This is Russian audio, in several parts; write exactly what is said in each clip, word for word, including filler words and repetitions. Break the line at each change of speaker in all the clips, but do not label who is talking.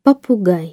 Попугай.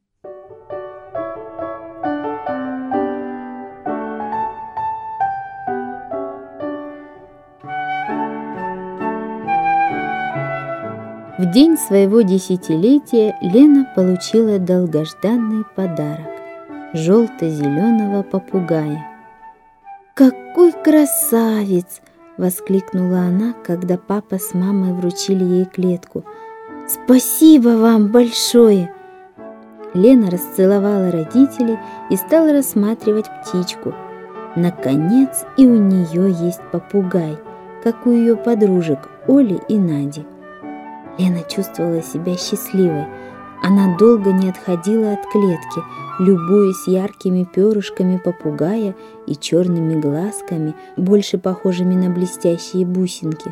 В день своего десятилетия Лена получила долгожданный подарок – желто-зеленого попугая. «Какой красавец!» – воскликнула она, когда папа с мамой вручили ей клетку. «Спасибо вам большое!» Лена расцеловала родителей и стала рассматривать птичку. Наконец и у нее есть попугай, как у ее подружек Оли и Нади. Лена чувствовала себя счастливой. Она долго не отходила от клетки, любуясь яркими перышками попугая и черными глазками, больше похожими на блестящие бусинки.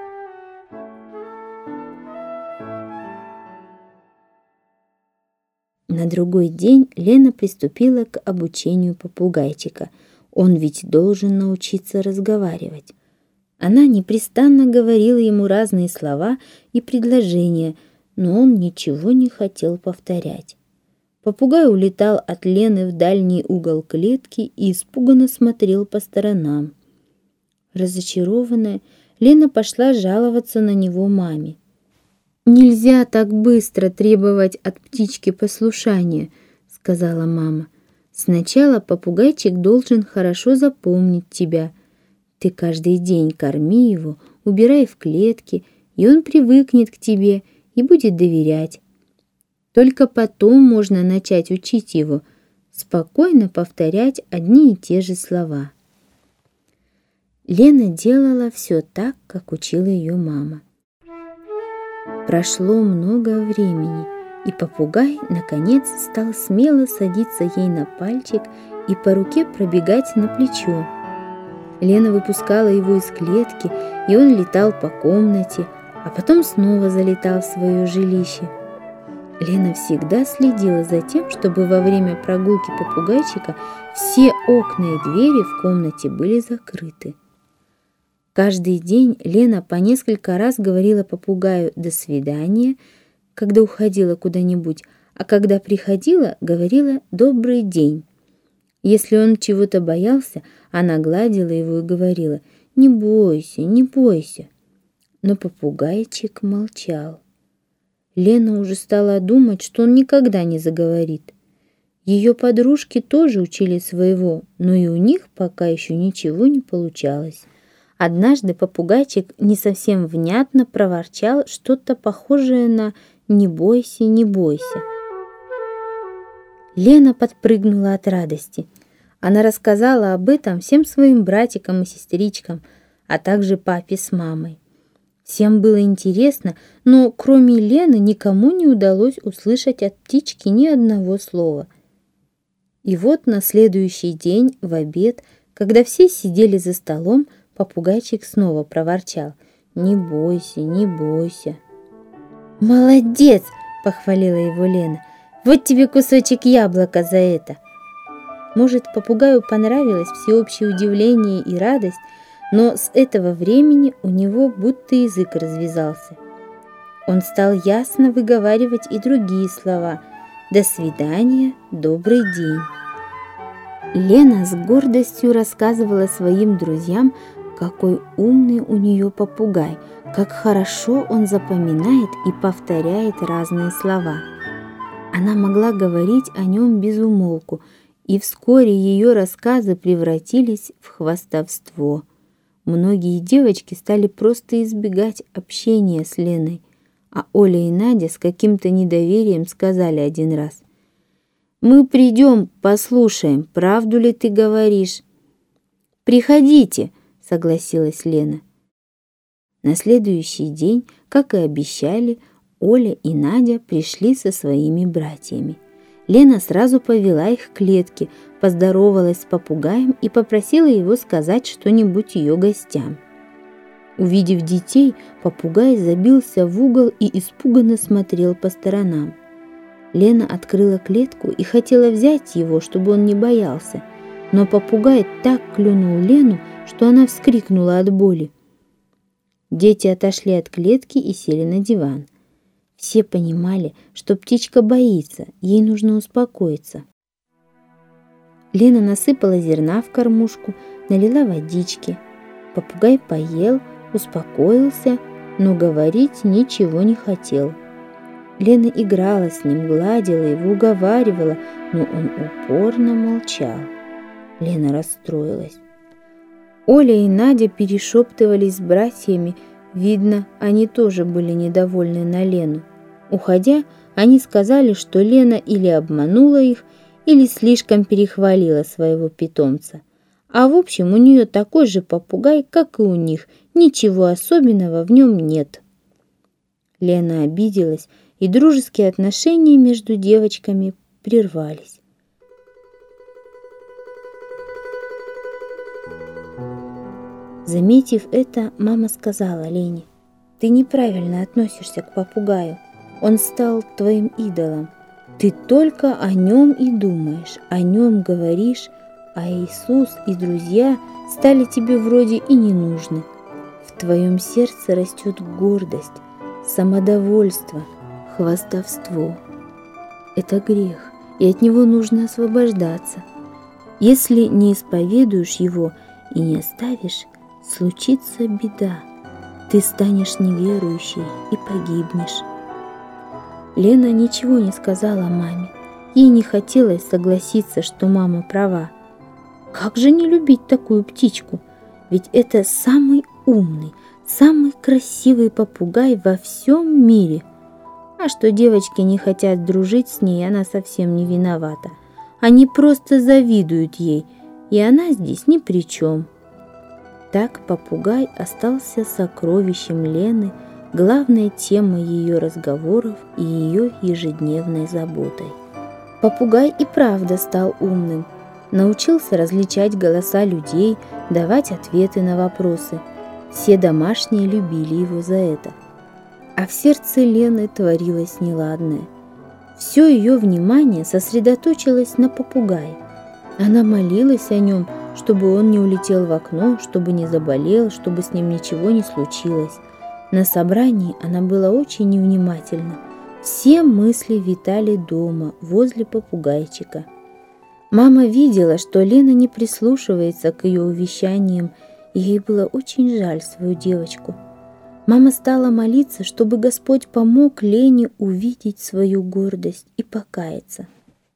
На другой день Лена приступила к обучению попугайчика. Он ведь должен научиться разговаривать. Она непрестанно говорила ему разные слова и предложения, но он ничего не хотел повторять. Попугай улетал от Лены в дальний угол клетки и испуганно смотрел по сторонам. Разочарованная, Лена пошла жаловаться на него маме. «Нельзя так быстро требовать от птички послушания», — сказала мама. «Сначала попугайчик должен хорошо запомнить тебя. Ты каждый день корми его, убирай в клетке, и он привыкнет к тебе и будет доверять. Только потом можно начать учить его, спокойно повторять одни и те же слова». Лена делала все так, как учила ее мама. Прошло много времени, и попугай, наконец, стал смело садиться ей на пальчик и по руке пробегать на плечо. Лена выпускала его из клетки, и он летал по комнате, а потом снова залетал в свое жилище. Лена всегда следила за тем, чтобы во время прогулки попугайчика все окна и двери в комнате были закрыты. Каждый день Лена по несколько раз говорила попугаю «до свидания», когда уходила куда-нибудь, а когда приходила, говорила «добрый день». Если он чего-то боялся, она гладила его и говорила «не бойся, не бойся». Но попугайчик молчал. Лена уже стала думать, что он никогда не заговорит. Ее подружки тоже учили своего, но и у них пока еще ничего не получалось. Однажды попугайчик не совсем внятно проворчал что-то похожее на «не бойся, не бойся». Лена подпрыгнула от радости. Она рассказала об этом всем своим братикам и сестричкам, а также папе с мамой. Всем было интересно, но кроме Лены никому не удалось услышать от птички ни одного слова. И вот на следующий день в обед, когда все сидели за столом, попугайчик снова проворчал «не бойся, не бойся». «Молодец!» — похвалила его Лена. «Вот тебе кусочек яблока за это!» Может, попугаю понравилось всеобщее удивление и радость, но с этого времени у него будто язык развязался. Он стал ясно выговаривать и другие слова «до свидания», «добрый день». Лена с гордостью рассказывала своим друзьям, какой умный у нее попугай, как хорошо он запоминает и повторяет разные слова. Она могла говорить о нем без умолку, и вскоре ее рассказы превратились в хвастовство. Многие девочки стали просто избегать общения с Леной, а Оля и Надя с каким-то недоверием сказали один раз: «Мы придем, послушаем, правду ли ты говоришь». «Приходите», — согласилась Лена. На следующий день, как и обещали, Оля и Надя пришли со своими братьями. Лена сразу повела их к клетке, поздоровалась с попугаем и попросила его сказать что-нибудь ее гостям. Увидев детей, попугай забился в угол и испуганно смотрел по сторонам. Лена открыла клетку и хотела взять его, чтобы он не боялся, но попугай так клюнул Лену, что она вскрикнула от боли. Дети отошли от клетки и сели на диван. Все понимали, что птичка боится, ей нужно успокоиться. Лена насыпала зерна в кормушку, налила водички. Попугай поел, успокоился, но говорить ничего не хотел. Лена играла с ним, гладила его, уговаривала, но он упорно молчал. Лена расстроилась. Оля и Надя перешептывались с братьями, видно, они тоже были недовольны на Лену. Уходя, они сказали, что Лена или обманула их, или слишком перехвалила своего питомца. А в общем, у нее такой же попугай, как и у них, ничего особенного в нем нет. Лена обиделась, и дружеские отношения между девочками прервались. Заметив это, мама сказала Лене: «Ты неправильно относишься к попугаю. Он стал твоим идолом. Ты только о нем и думаешь, о нем говоришь, а Иисус и друзья стали тебе вроде и не нужны. В твоем сердце растет гордость, самодовольство, хвастовство. Это грех, и от него нужно освобождаться. Если не исповедуешь его и не оставишь, случится беда. Ты станешь неверующей и погибнешь». Лена ничего не сказала маме. Ей не хотелось согласиться, что мама права. Как же не любить такую птичку? Ведь это самый умный, самый красивый попугай во всем мире. А что девочки не хотят дружить с ней, она совсем не виновата. Они просто завидуют ей, и она здесь ни при чем. Так попугай остался сокровищем Лены, главной темой ее разговоров и ее ежедневной заботой. Попугай и правда стал умным, научился различать голоса людей, давать ответы на вопросы. Все домашние любили его за это. А в сердце Лены творилось неладное. Все ее внимание сосредоточилось на попугае. Она молилась о нем, чтобы он не улетел в окно, чтобы не заболел, чтобы с ним ничего не случилось. На собрании она была очень невнимательна. Все мысли витали дома, возле попугайчика. Мама видела, что Лена не прислушивается к ее увещаниям, и ей было очень жаль свою девочку. Мама стала молиться, чтобы Господь помог Лене увидеть свою гордость и покаяться.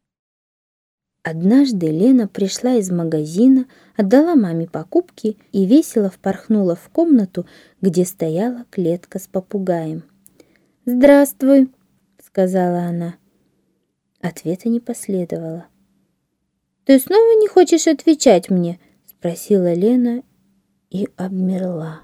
Однажды Лена пришла из магазина, отдала маме покупки и весело впорхнула в комнату, где стояла клетка с попугаем. «Здравствуй», — сказала она. Ответа не последовало. «Ты снова не хочешь отвечать мне?» — спросила Лена и обмерла.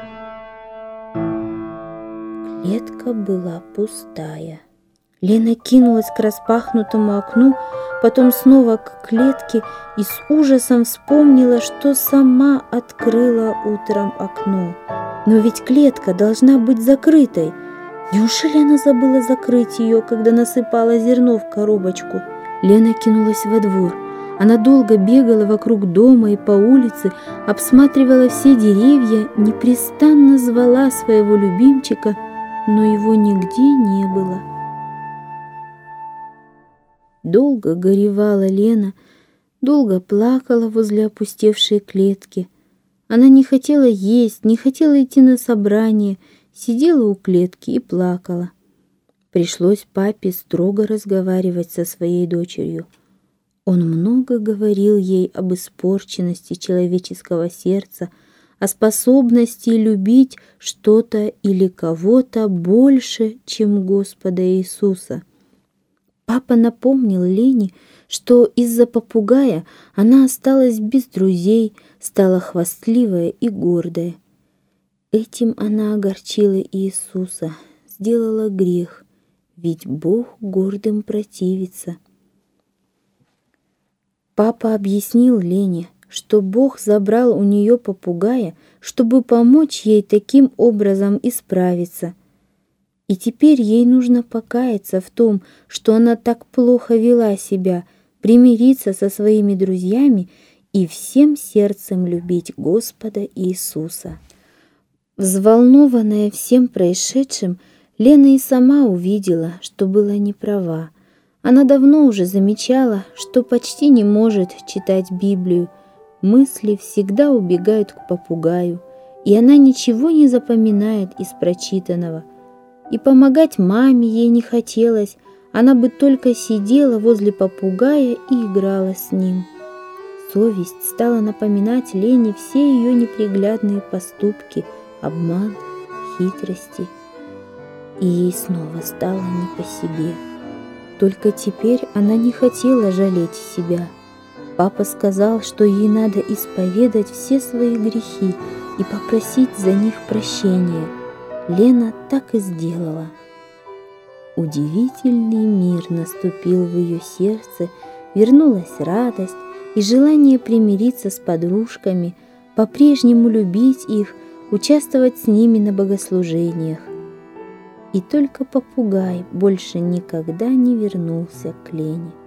Клетка была пустая. Лена кинулась к распахнутому окну, потом снова к клетке и с ужасом вспомнила, что сама открыла утром окно. Но ведь клетка должна быть закрытой. Неужели она забыла закрыть ее, когда насыпала зерно в коробочку? Лена кинулась во двор. Она долго бегала вокруг дома и по улице, обсматривала все деревья, непрестанно звала своего любимчика, но его нигде не было. Долго горевала Лена, долго плакала возле опустевшей клетки. Она не хотела есть, не хотела идти на собрание, сидела у клетки и плакала. Пришлось папе строго разговаривать со своей дочерью. Он много говорил ей об испорченности человеческого сердца, о способности любить что-то или кого-то больше, чем Господа Иисуса. Папа напомнил Лене, что из-за попугая она осталась без друзей, стала хвастливая и гордая. Этим она огорчила Иисуса, сделала грех, ведь Бог гордым противится. Папа объяснил Лене, что Бог забрал у нее попугая, чтобы помочь ей таким образом исправиться. И теперь ей нужно покаяться в том, что она так плохо вела себя, примириться со своими друзьями и всем сердцем любить Господа Иисуса. Взволнованная всем происшедшим, Лена и сама увидела, что была не права. Она давно уже замечала, что почти не может читать Библию. Мысли всегда убегают к попугаю, и она ничего не запоминает из прочитанного. И помогать маме ей не хотелось, она бы только сидела возле попугая и играла с ним. Совесть стала напоминать Лене все ее неприглядные поступки, обман, хитрости. И ей снова стало не по себе. Только теперь она не хотела жалеть себя. Папа сказал, что ей надо исповедать все свои грехи и попросить за них прощения. Лена так и сделала. Удивительный мир наступил в ее сердце, вернулась радость и желание примириться с подружками, по-прежнему любить их, участвовать с ними на богослужениях. И только попугай больше никогда не вернулся к Лене.